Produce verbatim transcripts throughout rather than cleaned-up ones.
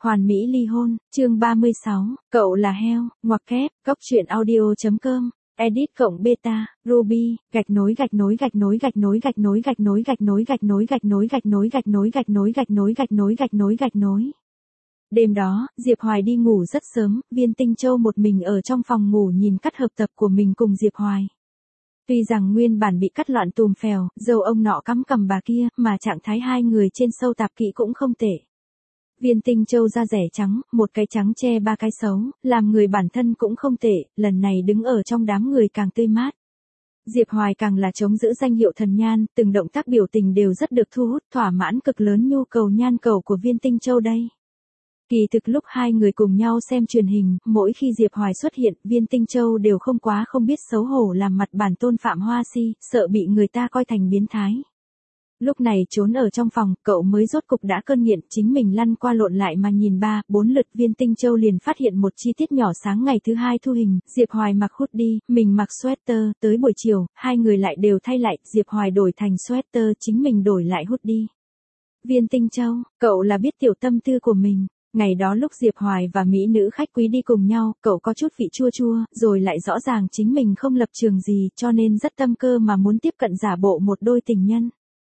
Hoàn mỹ ly hôn, chương ba mươi sáu, cậu là heo, ngoặc kép, góc truyện audio.com, edit cộng beta, Ruby, gạch nối gạch nối gạch nối gạch nối gạch nối gạch nối gạch nối gạch nối gạch nối gạch nối gạch nối gạch nối gạch nối gạch nối gạch nối gạch nối. Đêm đó, Diệp Hoài đi ngủ rất sớm, Viên Tinh Châu một mình ở trong phòng ngủ nhìn cắt hợp tập của mình cùng Diệp Hoài. Tuy rằng nguyên bản bị cắt loạn tùm phèo, dâu ông nọ cắm cầm bà kia, mà trạng thái hai người trên sâu tạp kỹ cũng không tệ. Viên Tinh Châu da rẻ trắng, một cái trắng che ba cái xấu, làm người bản thân cũng không tệ, lần này đứng ở trong đám người càng tươi mát. Diệp Hoài càng là chống giữ danh hiệu thần nhan, từng động tác biểu tình đều rất được thu hút, thỏa mãn cực lớn nhu cầu nhan cầu của Viên Tinh Châu đây. Kỳ thực lúc hai người cùng nhau xem truyền hình, mỗi khi Diệp Hoài xuất hiện, Viên Tinh Châu đều không quá không biết xấu hổ làm mặt bản tôn Phạm Hoa Si, sợ bị người ta coi thành biến thái. Lúc này trốn ở trong phòng, cậu mới rốt cục đã cơn nghiện, chính mình lăn qua lộn lại mà nhìn ba, bốn lượt. Viên Tinh Châu liền phát hiện một chi tiết nhỏ. Sáng ngày thứ hai thu hình, Diệp Hoài mặc hoodie, mình mặc sweater, tới buổi chiều, hai người lại đều thay lại, Diệp Hoài đổi thành sweater, chính mình đổi lại hoodie. Viên Tinh Châu, cậu là biết tiểu tâm tư của mình. Ngày đó lúc Diệp Hoài và mỹ nữ khách quý đi cùng nhau, cậu có chút vị chua chua, rồi lại rõ ràng chính mình không lập trường gì, cho nên rất tâm cơ mà muốn tiếp cận giả bộ một đôi tình nhân.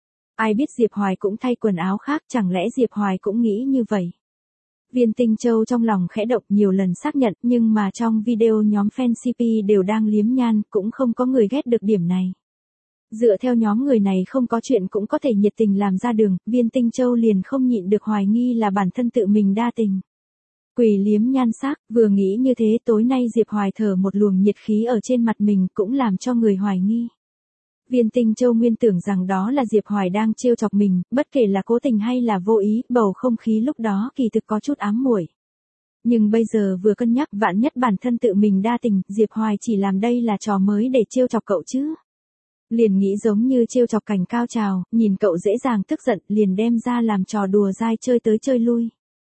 Ai biết Diệp Hoài cũng thay quần áo khác, chẳng lẽ Diệp Hoài cũng nghĩ như vậy? Viên Tinh Châu trong lòng khẽ động, nhiều lần xác nhận, nhưng mà trong video nhóm fan xê pê đều đang liếm nhan, cũng không có người ghét được điểm này. Dựa theo nhóm người này không có chuyện cũng có thể nhiệt tình làm ra đường, Viên Tinh Châu liền không nhịn được hoài nghi là bản thân tự mình đa tình. Quỳ liếm nhan sắc, vừa nghĩ như thế tối nay Diệp Hoài thở một luồng nhiệt khí ở trên mặt mình cũng làm cho người hoài nghi. Viên Tinh Châu nguyên tưởng rằng đó là Diệp Hoài đang trêu chọc mình, bất kể là cố tình hay là vô ý, bầu không khí lúc đó kỳ thực có chút ám muội. Nhưng bây giờ vừa cân nhắc vạn nhất bản thân tự mình đa tình, Diệp Hoài chỉ làm đây là trò mới để trêu chọc cậu chứ. Liền nghĩ giống như trêu chọc cảnh cao trào, nhìn cậu dễ dàng tức giận, liền đem ra làm trò đùa dai chơi tới chơi lui.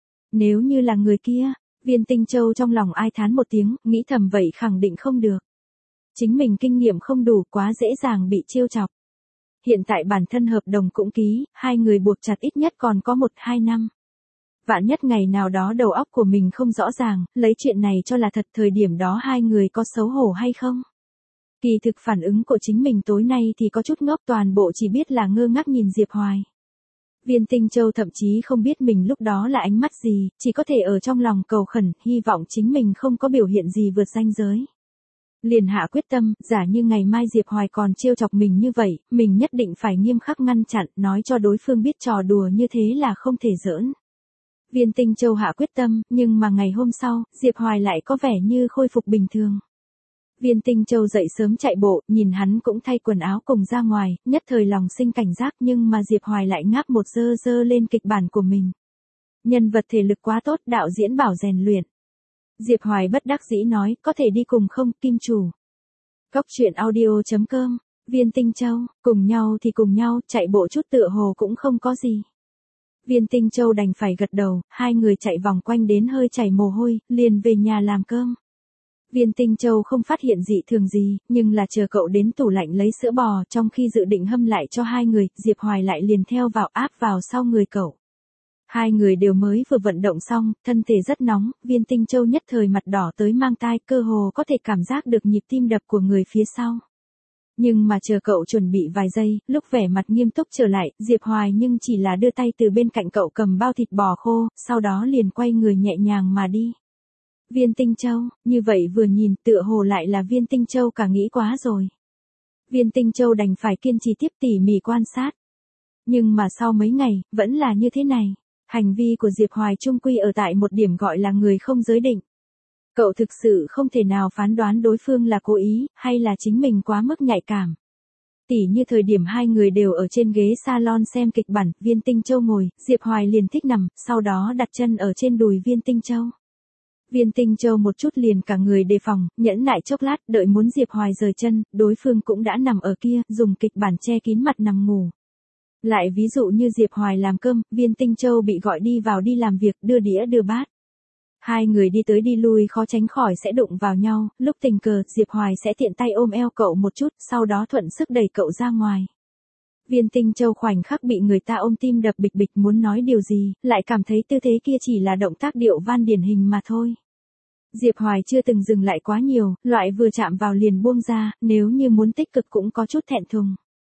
Nếu như là người kia, Viên Tinh Châu trong lòng ai thán một tiếng, nghĩ thầm vậy khẳng định không được. Chính mình kinh nghiệm không đủ, quá dễ dàng bị trêu chọc. Hiện tại bản thân hợp đồng cũng ký, hai người buộc chặt ít nhất còn có một hai năm. Vạn nhất ngày nào đó đầu óc của mình không rõ ràng, lấy chuyện này cho là thật, thời điểm đó hai người có xấu hổ hay không? Kỳ thực phản ứng của chính mình tối nay thì có chút ngốc, toàn bộ chỉ biết là ngơ ngác nhìn Diệp Hoài. Viên Tinh Châu thậm chí không biết mình lúc đó là ánh mắt gì, chỉ có thể ở trong lòng cầu khẩn, hy vọng chính mình không có biểu hiện gì vượt ranh giới. Liền hạ quyết tâm, giả như ngày mai Diệp Hoài còn trêu chọc mình như vậy, mình nhất định phải nghiêm khắc ngăn chặn, nói cho đối phương biết trò đùa như thế là không thể giỡn. Viên Tinh Châu hạ quyết tâm, nhưng mà ngày hôm sau, Diệp Hoài lại có vẻ như khôi phục bình thường. Viên Tinh Châu dậy sớm chạy bộ, nhìn hắn cũng thay quần áo cùng ra ngoài, nhất thời lòng sinh cảnh giác, nhưng mà Diệp Hoài lại ngáp một dơ dơ lên kịch bản của mình. Nhân vật thể lực quá tốt, đạo diễn bảo rèn luyện. Diệp Hoài bất đắc dĩ nói, có thể đi cùng không, Kim chủ. Góc truyện audio.com, Viên Tinh Châu, cùng nhau thì cùng nhau, chạy bộ chút tựa hồ cũng không có gì. Viên Tinh Châu đành phải gật đầu, hai người chạy vòng quanh đến hơi chảy mồ hôi, liền về nhà làm cơm. Viên Tinh Châu không phát hiện dị thường gì, nhưng là chờ cậu đến tủ lạnh lấy sữa bò, trong khi dự định hâm lại cho hai người, Diệp Hoài lại liền theo vào áp vào sau người cậu. Hai người đều mới vừa vận động xong, thân thể rất nóng, Viên Tinh Châu nhất thời mặt đỏ tới mang tai, cơ hồ có thể cảm giác được nhịp tim đập của người phía sau. Nhưng mà chờ cậu chuẩn bị vài giây, lúc vẻ mặt nghiêm túc trở lại, Diệp Hoài nhưng chỉ là đưa tay từ bên cạnh cậu cầm bao thịt bò khô, sau đó liền quay người nhẹ nhàng mà đi. Viên Tinh Châu, như vậy vừa nhìn tựa hồ lại là Viên Tinh Châu cả nghĩ quá rồi. Viên Tinh Châu đành phải kiên trì tiếp tỉ mỉ quan sát. Nhưng mà sau mấy ngày, vẫn là như thế này. Hành vi của Diệp Hoài chung quy ở tại một điểm gọi là người không giới định. Cậu thực sự không thể nào phán đoán đối phương là cố ý, hay là chính mình quá mức nhạy cảm. Tỉ như thời điểm hai người đều ở trên ghế salon xem kịch bản, Viên Tinh Châu ngồi, Diệp Hoài liền thích nằm, sau đó đặt chân ở trên đùi Viên Tinh Châu. Viên Tinh Châu một chút liền cả người đề phòng, nhẫn nại chốc lát, đợi muốn Diệp Hoài rời chân, đối phương cũng đã nằm ở kia, dùng kịch bản che kín mặt nằm ngủ. Lại ví dụ như Diệp Hoài làm cơm, Viên Tinh Châu bị gọi đi vào đi làm việc, đưa đĩa đưa bát. Hai người đi tới đi lui khó tránh khỏi sẽ đụng vào nhau, lúc tình cờ, Diệp Hoài sẽ tiện tay ôm eo cậu một chút, sau đó thuận sức đẩy cậu ra ngoài. Viên Tinh Châu khoảnh khắc bị người ta ôm tim đập bịch bịch muốn nói điều gì, lại cảm thấy tư thế kia chỉ là động tác điệu van điển hình mà thôi. Diệp Hoài chưa từng dừng lại quá nhiều, loại vừa chạm vào liền buông ra, nếu như muốn tích cực cũng có chút thẹn thùng.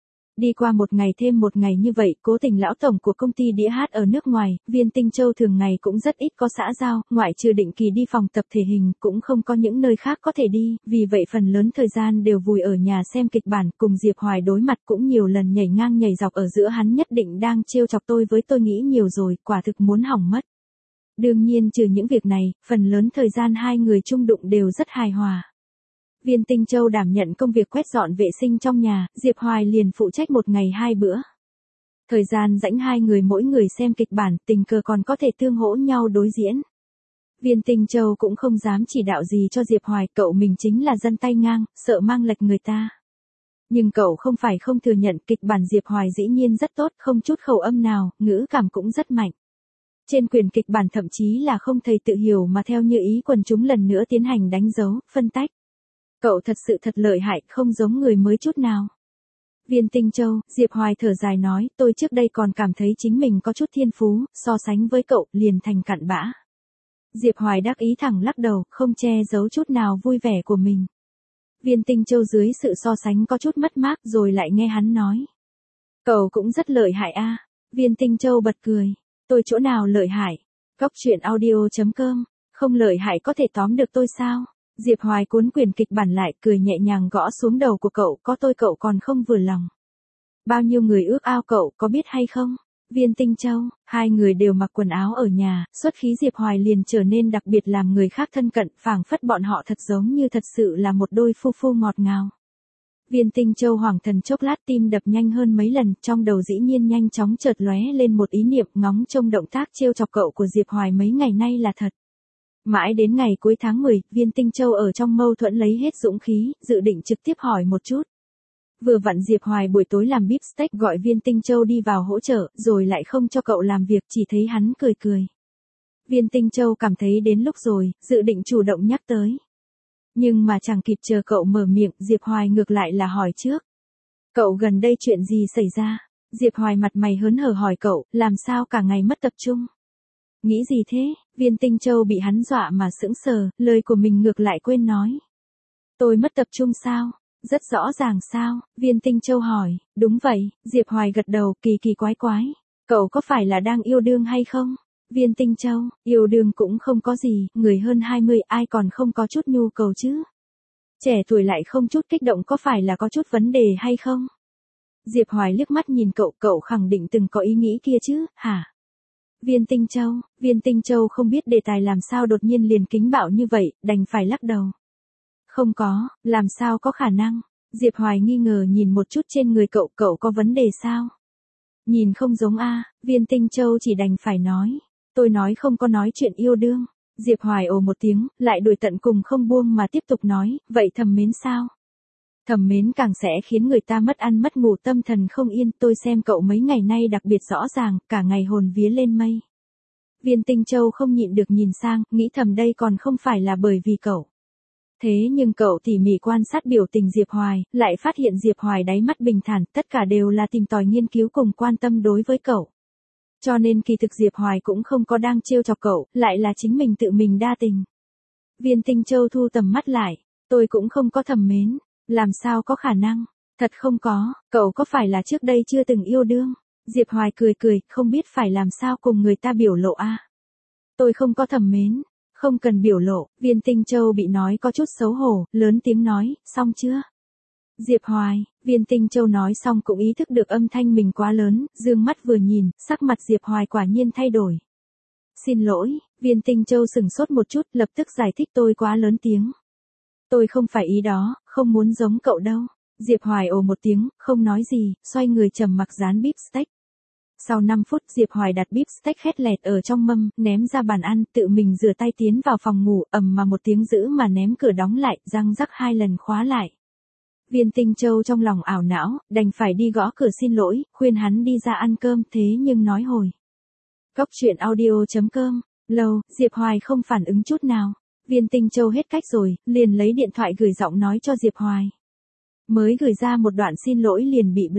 Đi qua một ngày thêm một ngày như vậy, Cố Tình lão tổng của công ty đĩa hát ở nước ngoài, Viên Tinh Châu thường ngày cũng rất ít có xã giao, ngoại trừ định kỳ đi phòng tập thể hình, cũng không có những nơi khác có thể đi, vì vậy phần lớn thời gian đều vùi ở nhà xem kịch bản, cùng Diệp Hoài đối mặt cũng nhiều lần nhảy ngang nhảy dọc ở giữa, hắn nhất định đang trêu chọc tôi với tôi nghĩ nhiều rồi, quả thực muốn hỏng mất. Đương nhiên trừ những việc này, phần lớn thời gian hai người chung đụng đều rất hài hòa. Viên Tinh Châu đảm nhận công việc quét dọn vệ sinh trong nhà, Diệp Hoài liền phụ trách một ngày hai bữa. Thời gian rảnh hai người mỗi người xem kịch bản, tình cờ còn có thể tương hỗ nhau đối diễn. Viên Tinh Châu cũng không dám chỉ đạo gì cho Diệp Hoài, cậu mình chính là dân tay ngang, sợ mang lệch người ta. Nhưng cậu không phải không thừa nhận, kịch bản Diệp Hoài dĩ nhiên rất tốt, không chút khẩu âm nào, ngữ cảm cũng rất mạnh. Trên quyển kịch bản thậm chí là không thầy tự hiểu mà theo như ý quần chúng lần nữa tiến hành đánh dấu, phân tách. Cậu thật sự thật lợi hại, không giống người mới chút nào. Viên Tinh Châu, Diệp Hoài thở dài nói, tôi trước đây còn cảm thấy chính mình có chút thiên phú, so sánh với cậu, liền thành cặn bã. Diệp Hoài đắc ý thẳng lắc đầu, không che giấu chút nào vui vẻ của mình. Viên Tinh Châu dưới sự so sánh có chút mất mát rồi lại nghe hắn nói. Cậu cũng rất lợi hại a. Viên Tinh Châu bật cười. Tôi chỗ nào lợi hại? Cóc truyện audio chấm com, không lợi hại có thể tóm được tôi sao? Diệp Hoài cuốn quyển kịch bản lại, cười nhẹ nhàng gõ xuống đầu của cậu, có tôi cậu còn không vừa lòng. Bao nhiêu người ước ao cậu, có biết hay không? Viên Tinh Châu, hai người đều mặc quần áo ở nhà, xuất khí Diệp Hoài liền trở nên đặc biệt làm người khác thân cận, phảng phất bọn họ thật giống như thật sự là một đôi phu phu ngọt ngào. Viên Tinh Châu hoảng thần chốc lát, tim đập nhanh hơn mấy lần, trong đầu dĩ nhiên nhanh chóng chợt lóe lên một ý niệm, ngóng trông động tác trêu chọc cậu của Diệp Hoài mấy ngày nay là thật. Mãi đến ngày cuối tháng mười, Viên Tinh Châu ở trong mâu thuẫn lấy hết dũng khí, dự định trực tiếp hỏi một chút. Vừa vặn Diệp Hoài buổi tối làm beef steak gọi Viên Tinh Châu đi vào hỗ trợ, rồi lại không cho cậu làm việc, chỉ thấy hắn cười cười. Viên Tinh Châu cảm thấy đến lúc rồi, dự định chủ động nhắc tới. Nhưng mà chẳng kịp chờ cậu mở miệng, Diệp Hoài ngược lại là hỏi trước. Cậu gần đây chuyện gì xảy ra? Diệp Hoài mặt mày hớn hở hỏi cậu, làm sao cả ngày mất tập trung? Nghĩ gì thế? Viên Tinh Châu bị hắn dọa mà sững sờ, lời của mình ngược lại quên nói. Tôi mất tập trung sao? Rất rõ ràng sao? Viên Tinh Châu hỏi. Đúng vậy, Diệp Hoài gật đầu, kỳ kỳ quái quái. Cậu có phải là đang yêu đương hay không? Viên Tinh Châu, yêu đương cũng không có gì, người hơn hai mươi ai còn không có chút nhu cầu chứ? Trẻ tuổi lại không chút kích động có phải là có chút vấn đề hay không? Diệp Hoài liếc mắt nhìn cậu, cậu khẳng định từng có ý nghĩ kia chứ, hả? Viên Tinh Châu, Viên Tinh Châu không biết đề tài làm sao đột nhiên liền kính bạo như vậy, đành phải lắc đầu. Không có, làm sao có khả năng? Diệp Hoài nghi ngờ nhìn một chút trên người cậu, cậu có vấn đề sao? Nhìn không giống a. Viên Tinh Châu chỉ đành phải nói. Tôi nói không có nói chuyện yêu đương. Diệp Hoài ồ một tiếng, lại đuổi tận cùng không buông mà tiếp tục nói, vậy thầm mến sao? Thầm mến càng sẽ khiến người ta mất ăn mất ngủ, tâm thần không yên, tôi xem cậu mấy ngày nay đặc biệt rõ ràng, cả ngày hồn vía lên mây. Viên Tinh Châu không nhịn được nhìn sang, nghĩ thầm đây còn không phải là bởi vì cậu. Thế nhưng cậu tỉ mỉ quan sát biểu tình Diệp Hoài, lại phát hiện Diệp Hoài đáy mắt bình thản, tất cả đều là tìm tòi nghiên cứu cùng quan tâm đối với cậu. Cho nên kỳ thực Diệp Hoài cũng không có đang trêu chọc cậu, lại là chính mình tự mình đa tình. Viên Tinh Châu thu tầm mắt lại, tôi cũng không có thầm mến, làm sao có khả năng, thật không có, cậu có phải là trước đây chưa từng yêu đương? Diệp Hoài cười cười, không biết phải làm sao cùng người ta biểu lộ a. Tôi không có thầm mến, không cần biểu lộ. Viên Tinh Châu bị nói có chút xấu hổ, lớn tiếng nói, xong chưa? Diệp Hoài, Viên Tinh Châu nói xong cũng ý thức được âm thanh mình quá lớn, dương mắt vừa nhìn, sắc mặt Diệp Hoài quả nhiên thay đổi. Xin lỗi, Viên Tinh Châu sừng sốt một chút, lập tức giải thích tôi quá lớn tiếng. Tôi không phải ý đó, không muốn giống cậu đâu. Diệp Hoài ồ một tiếng, không nói gì, xoay người trầm mặc dán beef steak. Sau năm phút Diệp Hoài đặt beef steak khét lẹt ở trong mâm, ném ra bàn ăn, tự mình rửa tay tiến vào phòng ngủ, ầm mà một tiếng dữ mà ném cửa đóng lại, răng rắc hai lần khóa lại. Viên Tinh Châu trong lòng ảo não, đành phải đi gõ cửa xin lỗi, khuyên hắn đi ra ăn cơm, thế nhưng nói hồi. Cóc truyện audio chấm com, lâu, Diệp Hoài không phản ứng chút nào. Viên Tinh Châu hết cách rồi, liền lấy điện thoại gửi giọng nói cho Diệp Hoài. Mới gửi ra một đoạn xin lỗi liền bị block.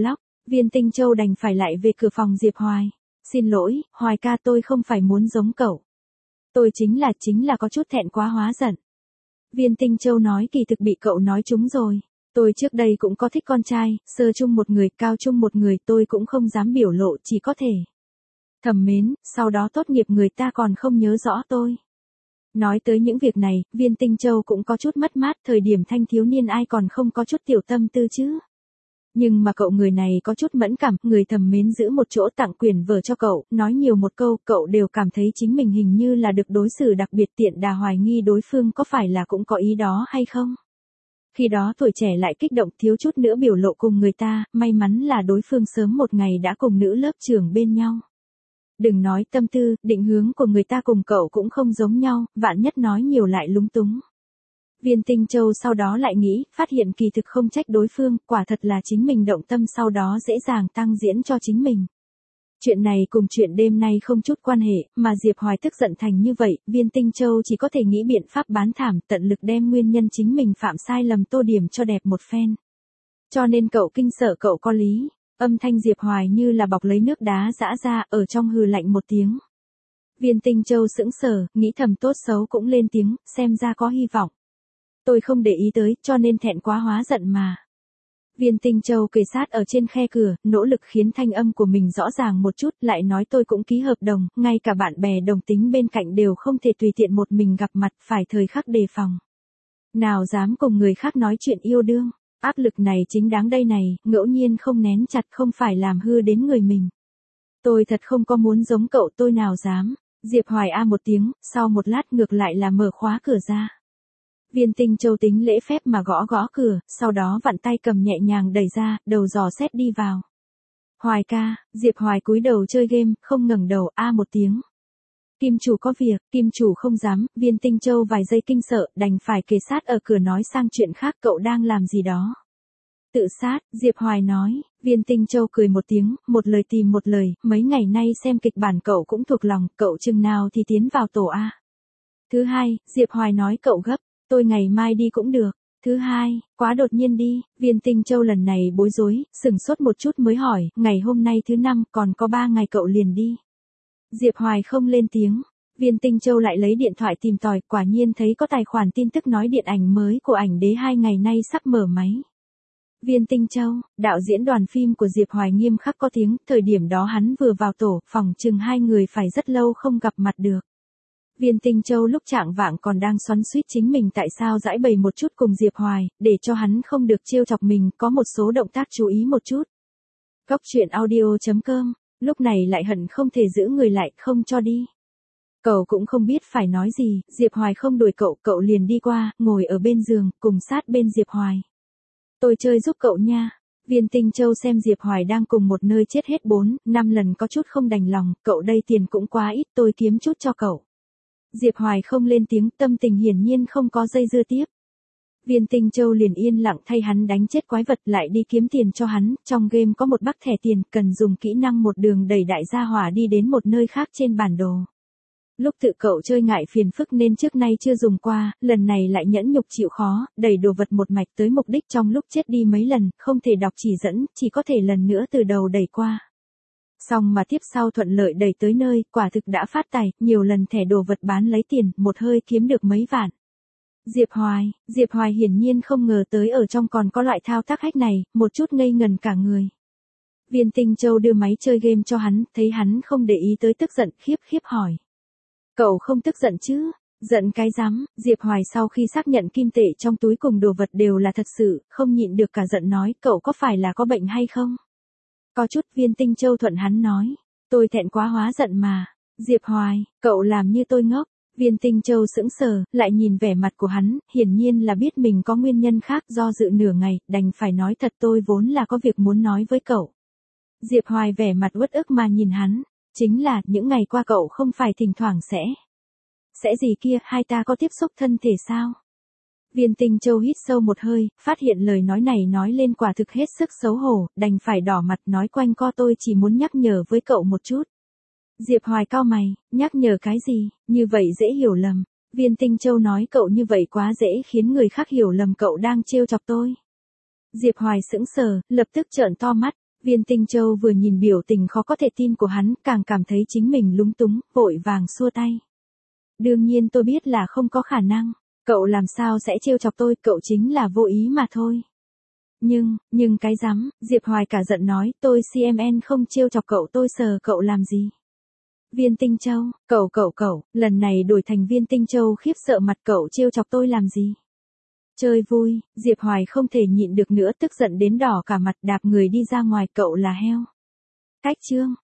Viên Tinh Châu đành phải lại về cửa phòng Diệp Hoài. Xin lỗi, Hoài ca, tôi không phải muốn giống cậu. Tôi chính là chính là có chút thẹn quá hóa giận. Viên Tinh Châu nói kỳ thực bị cậu nói trúng rồi. Tôi trước đây cũng có thích con trai, sơ chung một người, cao chung một người, tôi cũng không dám biểu lộ, chỉ có thể thầm mến, sau đó tốt nghiệp người ta còn không nhớ rõ tôi. Nói tới những việc này, Viên Tinh Châu cũng có chút mất mát, thời điểm thanh thiếu niên ai còn không có chút tiểu tâm tư chứ. Nhưng mà cậu người này có chút mẫn cảm, người thầm mến giữ một chỗ tặng quyển vở cho cậu, nói nhiều một câu, cậu đều cảm thấy chính mình hình như là được đối xử đặc biệt, tiện đà hoài nghi đối phương có phải là cũng có ý đó hay không. Khi đó tuổi trẻ lại kích động, thiếu chút nữa biểu lộ cùng người ta, may mắn là đối phương sớm một ngày đã cùng nữ lớp trưởng bên nhau. Đừng nói tâm tư, định hướng của người ta cùng cậu cũng không giống nhau, vạn nhất nói nhiều lại lúng túng. Viên Tinh Châu sau đó lại nghĩ, phát hiện kỳ thực không trách đối phương, quả thật là chính mình động tâm, sau đó dễ dàng tăng diễn cho chính mình. Chuyện này cùng chuyện đêm nay không chút quan hệ, mà Diệp Hoài tức giận thành như vậy, Viên Tinh Châu chỉ có thể nghĩ biện pháp bán thảm, tận lực đem nguyên nhân chính mình phạm sai lầm tô điểm cho đẹp một phen. Cho nên cậu kinh sợ cậu có lý. Âm thanh Diệp Hoài như là bọc lấy nước đá giã ra, ở trong hừ lạnh một tiếng. Viên Tinh Châu sững sờ, nghĩ thầm tốt xấu cũng lên tiếng, xem ra có hy vọng. Tôi không để ý tới, cho nên thẹn quá hóa giận mà. Viên Tinh Châu kề sát ở trên khe cửa, nỗ lực khiến thanh âm của mình rõ ràng một chút, lại nói tôi cũng ký hợp đồng, ngay cả bạn bè đồng tính bên cạnh đều không thể tùy tiện một mình gặp mặt, phải thời khắc đề phòng. Nào dám cùng người khác nói chuyện yêu đương, áp lực này chính đáng đây này, ngẫu nhiên không nén chặt không phải làm hư đến người mình. Tôi thật không có muốn giống cậu, tôi nào dám. Diệp Hoài a một tiếng, sau một lát ngược lại là mở khóa cửa ra. Viên Tinh Châu tính lễ phép mà gõ gõ cửa, sau đó vặn tay cầm nhẹ nhàng đẩy ra, đầu dò xét đi vào. Hoài ca, Diệp Hoài cúi đầu chơi game, không ngẩng đầu, a một tiếng. Kim chủ có việc, kim chủ không dám, Viên Tinh Châu vài giây kinh sợ, đành phải kề sát ở cửa nói sang chuyện khác, cậu đang làm gì đó. Tự sát, Diệp Hoài nói, Viên Tinh Châu cười một tiếng, một lời tìm một lời, mấy ngày nay xem kịch bản cậu cũng thuộc lòng, cậu chừng nào thì tiến vào tổ A. Thứ hai, Diệp Hoài nói cậu gấp, tôi ngày mai đi cũng được. Thứ hai, quá đột nhiên đi, Viên Tinh Châu lần này bối rối, sừng sốt một chút mới hỏi, ngày hôm nay thứ năm, còn có ba ngày cậu liền đi. Diệp Hoài không lên tiếng, Viên Tinh Châu lại lấy điện thoại tìm tòi, quả nhiên thấy có tài khoản tin tức nói điện ảnh mới của ảnh đế hai ngày nay sắp mở máy. Viên Tinh Châu, đạo diễn đoàn phim của Diệp Hoài nghiêm khắc có tiếng, thời điểm đó hắn vừa vào tổ, phòng chừng hai người phải rất lâu không gặp mặt được. Viên Tinh Châu lúc trạng vạng còn đang xoắn xuýt chính mình tại sao giãi bày một chút cùng Diệp Hoài, để cho hắn không được trêu chọc mình, có một số động tác chú ý một chút. Góc truyện audio chấm com, lúc này lại hận không thể giữ người lại, không cho đi. Cậu cũng không biết phải nói gì, Diệp Hoài không đuổi cậu, cậu liền đi qua, ngồi ở bên giường, cùng sát bên Diệp Hoài. Tôi chơi giúp cậu nha. Viên Tinh Châu xem Diệp Hoài đang cùng một nơi chết hết bốn, năm lần có chút không đành lòng, cậu đây tiền cũng quá ít, tôi kiếm chút cho cậu. Diệp Hoài không lên tiếng, tâm tình hiển nhiên không có dây dưa tiếp. Viên Tinh Châu liền yên lặng thay hắn đánh chết quái vật, lại đi kiếm tiền cho hắn, trong game có một bắc thẻ tiền, cần dùng kỹ năng một đường đẩy đại gia hỏa đi đến một nơi khác trên bản đồ. Lúc tự cậu chơi ngại phiền phức nên trước nay chưa dùng qua, lần này lại nhẫn nhục chịu khó, đẩy đồ vật một mạch tới mục đích, trong lúc chết đi mấy lần, không thể đọc chỉ dẫn, chỉ có thể lần nữa từ đầu đẩy qua. Xong mà tiếp sau thuận lợi đẩy tới nơi, quả thực đã phát tài, nhiều lần thẻ đồ vật bán lấy tiền, một hơi kiếm được mấy vạn. Diệp Hoài, Diệp Hoài hiển nhiên không ngờ tới ở trong còn có loại thao tác hack này, một chút ngây ngần cả người. Viên Tinh Châu đưa máy chơi game cho hắn, thấy hắn không để ý tới tức giận, khiếp khiếp hỏi. Cậu không tức giận chứ? Giận cái rắm, Diệp Hoài sau khi xác nhận kim tệ trong túi cùng đồ vật đều là thật sự, không nhịn được cả giận nói, cậu có phải là có bệnh hay không? Có chút. Viên Tinh Châu thuận hắn nói, tôi thẹn quá hóa giận mà. Diệp Hoài, cậu làm như tôi ngốc. Viên Tinh Châu sững sờ, lại nhìn vẻ mặt của hắn, hiển nhiên là biết mình có nguyên nhân khác, do dự nửa ngày, đành phải nói thật, tôi vốn là có việc muốn nói với cậu. Diệp Hoài vẻ mặt uất ức mà nhìn hắn, chính là, những ngày qua cậu không phải thỉnh thoảng sẽ. Sẽ gì kia, hai ta có tiếp xúc thân thể sao? Viên Tinh Châu hít sâu một hơi, phát hiện lời nói này nói lên quả thực hết sức xấu hổ, đành phải đỏ mặt nói quanh co, tôi chỉ muốn nhắc nhở với cậu một chút. Diệp Hoài cau mày, nhắc nhở cái gì, như vậy dễ hiểu lầm. Viên Tinh Châu nói cậu như vậy quá dễ khiến người khác hiểu lầm cậu đang trêu chọc tôi. Diệp Hoài sững sờ, lập tức trợn to mắt. Viên Tinh Châu vừa nhìn biểu tình khó có thể tin của hắn, càng cảm thấy chính mình lúng túng, vội vàng xua tay. Đương nhiên tôi biết là không có khả năng, cậu làm sao sẽ trêu chọc tôi, cậu chính là vô ý mà thôi. Nhưng, nhưng cái rắm, Diệp Hoài cả giận nói, tôi xê em en không trêu chọc cậu, tôi sờ cậu làm gì. Viên Tinh Châu, cậu cậu cậu, lần này đổi thành Viên Tinh Châu khiếp sợ mặt, cậu trêu chọc tôi làm gì. Chơi vui, Diệp Hoài không thể nhịn được nữa, tức giận đến đỏ cả mặt, đạp người đi ra ngoài, cậu là heo. Cách chương.